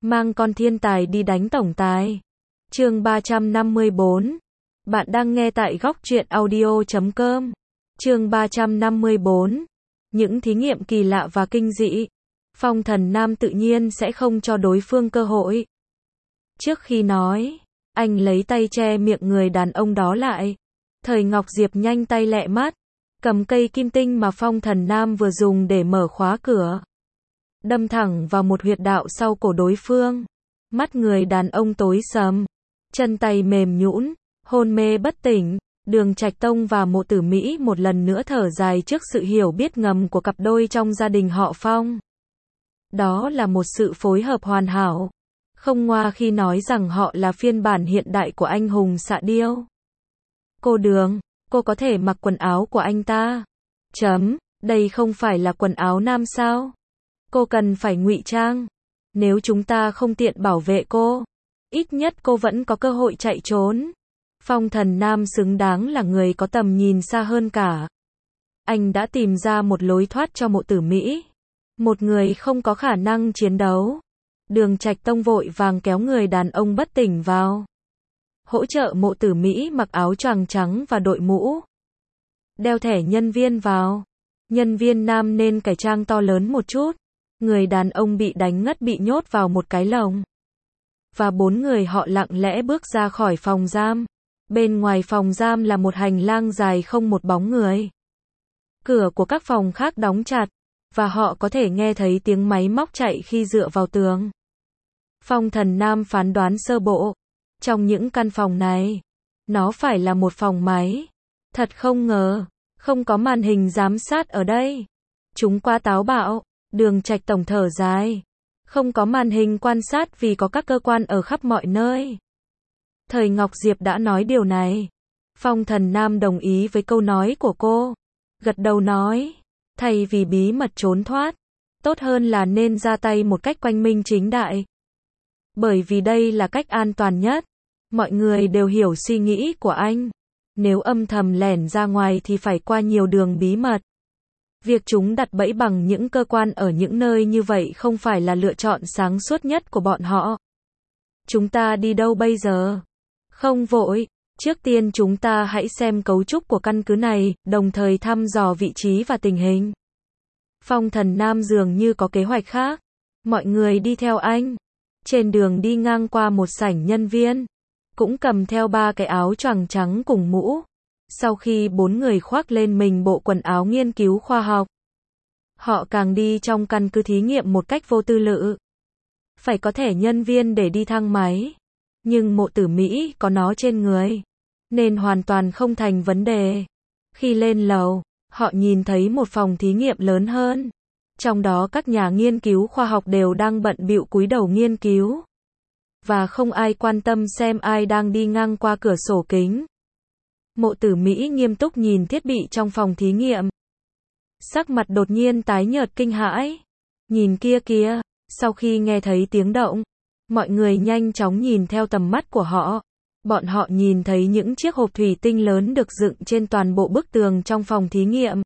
Mang con thiên tài đi đánh tổng tài. Chương 354. Bạn đang nghe tại góc truyện audio.com. Chương 354. Những thí nghiệm kỳ lạ và kinh dị. Phong Thần Nam tự nhiên sẽ không cho đối phương cơ hội. Trước khi nói, anh lấy tay che miệng người đàn ông đó lại. Thời Ngọc Diệp nhanh tay lẹ mắt, cầm cây kim tinh mà Phong Thần Nam vừa dùng để mở khóa cửa, đâm thẳng vào một huyệt đạo sau cổ đối phương. Mắt người đàn ông tối sầm, chân tay mềm nhũn, hôn mê bất tỉnh. Đường Trạch Tông và Mộ Tử Mỹ một lần nữa thở dài trước sự hiểu biết ngầm của cặp đôi trong gia đình họ Phong. Đó là một sự phối hợp hoàn hảo, không ngoa khi nói rằng họ là phiên bản hiện đại của anh hùng xạ điêu. Cô Đường, cô có thể mặc quần áo của anh ta. Đây không phải là quần áo nam sao? Cô cần phải ngụy trang. Nếu chúng ta không tiện bảo vệ cô, ít nhất cô vẫn có cơ hội chạy trốn. Phong Thần Nam xứng đáng là người có tầm nhìn xa hơn cả. Anh đã tìm ra một lối thoát cho Mộ Tử Mỹ, một người không có khả năng chiến đấu. Đường Trạch Tông vội vàng kéo người đàn ông bất tỉnh vào, hỗ trợ Mộ Tử Mỹ mặc áo choàng trắng và đội mũ, đeo thẻ nhân viên vào. Nhân viên nam nên cải trang to lớn một chút. Người đàn ông bị đánh ngất bị nhốt vào một cái lồng, và 4 người họ lặng lẽ bước ra khỏi phòng giam. Bên ngoài phòng giam là một hành lang dài không một bóng người. Cửa của các phòng khác đóng chặt, và họ có thể nghe thấy tiếng máy móc chạy khi dựa vào tường. Phong Thần Nam phán đoán sơ bộ, trong những căn phòng này, nó phải là một phòng máy. Thật không ngờ, không có màn hình giám sát ở đây. Chúng quá táo bạo. Đường Trạch Tổng thở dài. Không có màn hình quan sát vì có các cơ quan ở khắp mọi nơi. Thời Ngọc Diệp đã nói điều này. Phong Thần Nam đồng ý với câu nói của cô, gật đầu nói, thay vì bí mật trốn thoát, tốt hơn là nên ra tay một cách quang minh chính đại. Bởi vì đây là cách an toàn nhất. Mọi người đều hiểu suy nghĩ của anh. Nếu âm thầm lẻn ra ngoài thì phải qua nhiều đường bí mật. Việc chúng đặt bẫy bằng những cơ quan ở những nơi như vậy không phải là lựa chọn sáng suốt nhất của bọn họ. Chúng ta đi đâu bây giờ? Không vội, trước tiên chúng ta hãy xem cấu trúc của căn cứ này, đồng thời thăm dò vị trí và tình hình. Phong Thần Nam dường như có kế hoạch khác. Mọi người đi theo anh. Trên đường đi ngang qua một sảnh nhân viên, cũng cầm theo 3 cái áo choàng trắng cùng mũ. Sau khi 4 người khoác lên mình bộ quần áo nghiên cứu khoa học, họ càng đi trong căn cứ thí nghiệm một cách vô tư lự. Phải có thẻ nhân viên để đi thang máy, nhưng Mộ Tử Mỹ có nó trên người, nên hoàn toàn không thành vấn đề. Khi lên lầu, họ nhìn thấy một phòng thí nghiệm lớn hơn. Trong đó các nhà nghiên cứu khoa học đều đang bận bịu cúi đầu nghiên cứu, và không ai quan tâm xem ai đang đi ngang qua cửa sổ kính. Mộ Tử Mỹ nghiêm túc nhìn thiết bị trong phòng thí nghiệm. Sắc mặt đột nhiên tái nhợt kinh hãi. Nhìn kia kìa, sau khi nghe thấy tiếng động, mọi người nhanh chóng nhìn theo tầm mắt của họ. Bọn họ nhìn thấy những chiếc hộp thủy tinh lớn được dựng trên toàn bộ bức tường trong phòng thí nghiệm,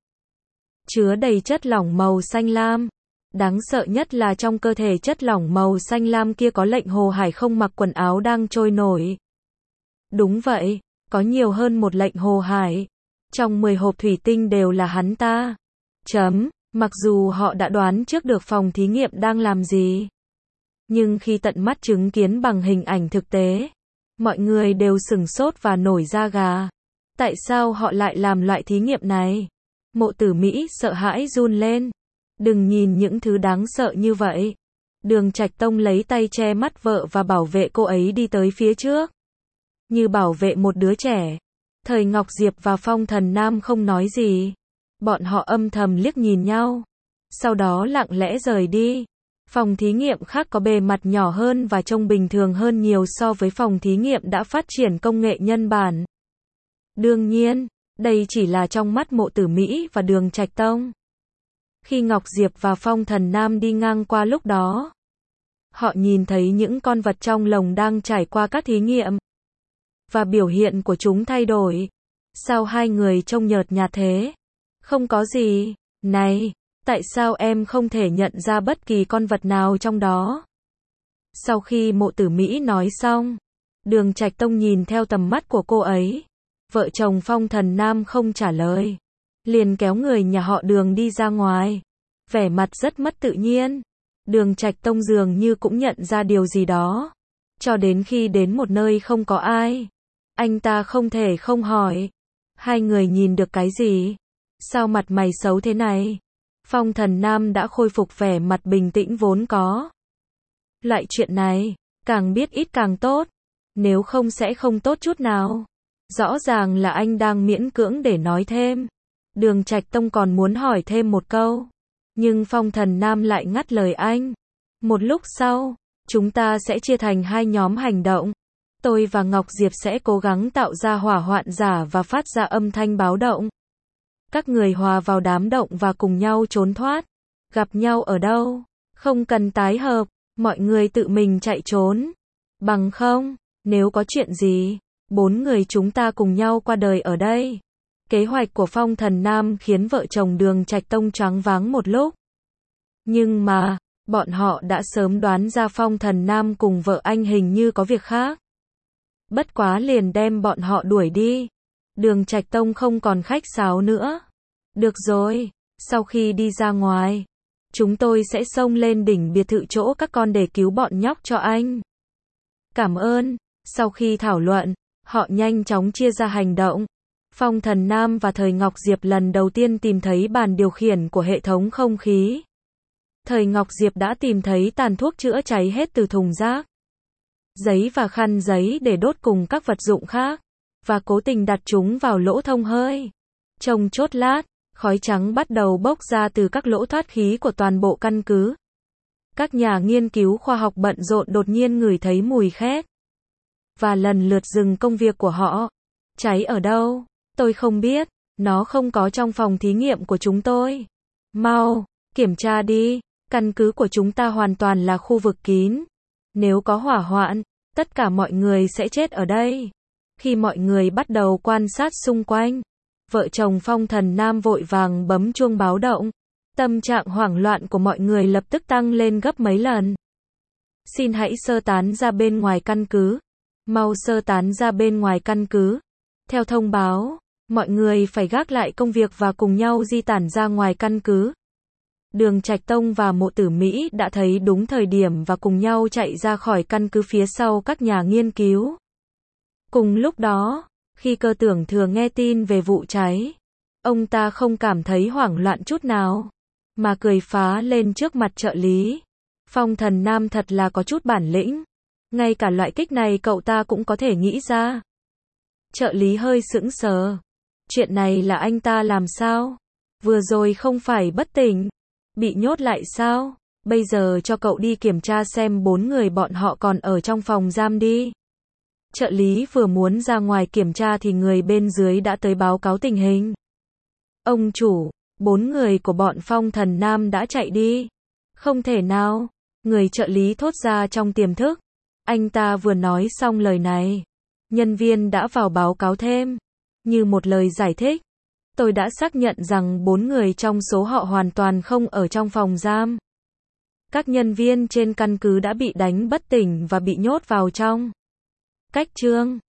chứa đầy chất lỏng màu xanh lam. Đáng sợ nhất là trong cơ thể chất lỏng màu xanh lam kia có lệnh Hồ Hải không mặc quần áo đang trôi nổi. Đúng vậy, có nhiều hơn một lệnh Hồ Hải. Trong 10 hộp thủy tinh đều là hắn ta. Mặc dù họ đã đoán trước được phòng thí nghiệm đang làm gì, nhưng khi tận mắt chứng kiến bằng hình ảnh thực tế, mọi người đều sửng sốt và nổi da gà. Tại sao họ lại làm loại thí nghiệm này? Mộ Tử Mỹ sợ hãi run lên. Đừng nhìn những thứ đáng sợ như vậy. Đường Trạch Tông lấy tay che mắt vợ và bảo vệ cô ấy đi tới phía trước, như bảo vệ một đứa trẻ. Thời Ngọc Diệp và Phong Thần Nam không nói gì. Bọn họ âm thầm liếc nhìn nhau, sau đó lặng lẽ rời đi. Phòng thí nghiệm khác có bề mặt nhỏ hơn và trông bình thường hơn nhiều so với phòng thí nghiệm đã phát triển công nghệ nhân bản. Đương nhiên, đây chỉ là trong mắt Mộ Tử Mỹ và Đường Trạch Tông. Khi Ngọc Diệp và Phong Thần Nam đi ngang qua lúc đó, họ nhìn thấy những con vật trong lồng đang trải qua các thí nghiệm, và biểu hiện của chúng thay đổi. Sao hai người trông nhợt nhạt thế? Không có gì. Này, tại sao em không thể nhận ra bất kỳ con vật nào trong đó? Sau khi Mộ Tử Mỹ nói xong, Đường Trạch Tông nhìn theo tầm mắt của cô ấy. Vợ chồng Phong Thần Nam không trả lời, liền kéo người nhà họ Đường đi ra ngoài, vẻ mặt rất mất tự nhiên. Đường Trạch Tông dường như cũng nhận ra điều gì đó. Cho đến khi đến một nơi không có ai, anh ta không thể không hỏi, hai người nhìn được cái gì? Sao mặt mày xấu thế này? Phong Thần Nam đã khôi phục vẻ mặt bình tĩnh vốn có. Loại chuyện này, càng biết ít càng tốt, nếu không sẽ không tốt chút nào. Rõ ràng là anh đang miễn cưỡng để nói thêm. Đường Trạch Tông còn muốn hỏi thêm một câu, nhưng Phong Thần Nam lại ngắt lời anh. Một lúc sau, chúng ta sẽ chia thành hai nhóm hành động. Tôi và Ngọc Diệp sẽ cố gắng tạo ra hỏa hoạn giả và phát ra âm thanh báo động. Các người hòa vào đám động và cùng nhau trốn thoát. Gặp nhau ở đâu? Không cần tái hợp, mọi người tự mình chạy trốn. Bằng không, nếu có chuyện gì, 4 người chúng ta cùng nhau qua đời ở đây. Kế hoạch của Phong Thần Nam khiến vợ chồng Đường Trạch Tông choáng váng một lúc. Nhưng mà, bọn họ đã sớm đoán ra Phong Thần Nam cùng vợ anh hình như có việc khác. Bất quá liền đem bọn họ đuổi đi. Đường Trạch Tông không còn khách sáo nữa. Được rồi, sau khi đi ra ngoài, chúng tôi sẽ xông lên đỉnh biệt thự chỗ các con để cứu bọn nhóc cho anh. Cảm ơn. Sau khi thảo luận, họ nhanh chóng chia ra hành động. Phong Thần Nam và Thời Ngọc Diệp lần đầu tiên tìm thấy bàn điều khiển của hệ thống không khí. Thời Ngọc Diệp đã tìm thấy tàn thuốc chữa cháy hết từ thùng rác, giấy và khăn giấy để đốt cùng các vật dụng khác, và cố tình đặt chúng vào lỗ thông hơi. Trong chốc lát, khói trắng bắt đầu bốc ra từ các lỗ thoát khí của toàn bộ căn cứ. Các nhà nghiên cứu khoa học bận rộn đột nhiên ngửi thấy mùi khét, và lần lượt dừng công việc của họ. Cháy ở đâu? Tôi không biết, nó không có trong phòng thí nghiệm của chúng tôi. Mau, kiểm tra đi, căn cứ của chúng ta hoàn toàn là khu vực kín. Nếu có hỏa hoạn, tất cả mọi người sẽ chết ở đây. Khi mọi người bắt đầu quan sát xung quanh, vợ chồng Phong Thần Nam vội vàng bấm chuông báo động. Tâm trạng hoảng loạn của mọi người lập tức tăng lên gấp mấy lần. Xin hãy sơ tán ra bên ngoài căn cứ. Mau sơ tán ra bên ngoài căn cứ. Theo thông báo, mọi người phải gác lại công việc và cùng nhau di tản ra ngoài căn cứ. Đường Trạch Tông và Mộ Tử Mỹ đã thấy đúng thời điểm và cùng nhau chạy ra khỏi căn cứ phía sau các nhà nghiên cứu. Cùng lúc đó, khi Cơ Tưởng Thừa nghe tin về vụ cháy, ông ta không cảm thấy hoảng loạn chút nào, mà cười phá lên trước mặt trợ lý. Phong Thần Nam thật là có chút bản lĩnh. Ngay cả loại kích này cậu ta cũng có thể nghĩ ra. Trợ lý hơi sững sờ. Chuyện này là anh ta làm sao? Vừa rồi không phải bất tỉnh, bị nhốt lại sao? Bây giờ cho cậu đi kiểm tra xem 4 người bọn họ còn ở trong phòng giam đi. Trợ lý vừa muốn ra ngoài kiểm tra thì người bên dưới đã tới báo cáo tình hình. Ông chủ, 4 người của bọn Phong Thần Nam đã chạy đi. Không thể nào, người trợ lý thốt ra trong tiềm thức. Anh ta vừa nói xong lời này, nhân viên đã vào báo cáo thêm. Như một lời giải thích, tôi đã xác nhận rằng 4 người trong số họ hoàn toàn không ở trong phòng giam. Các nhân viên trên căn cứ đã bị đánh bất tỉnh và bị nhốt vào trong. Cách chương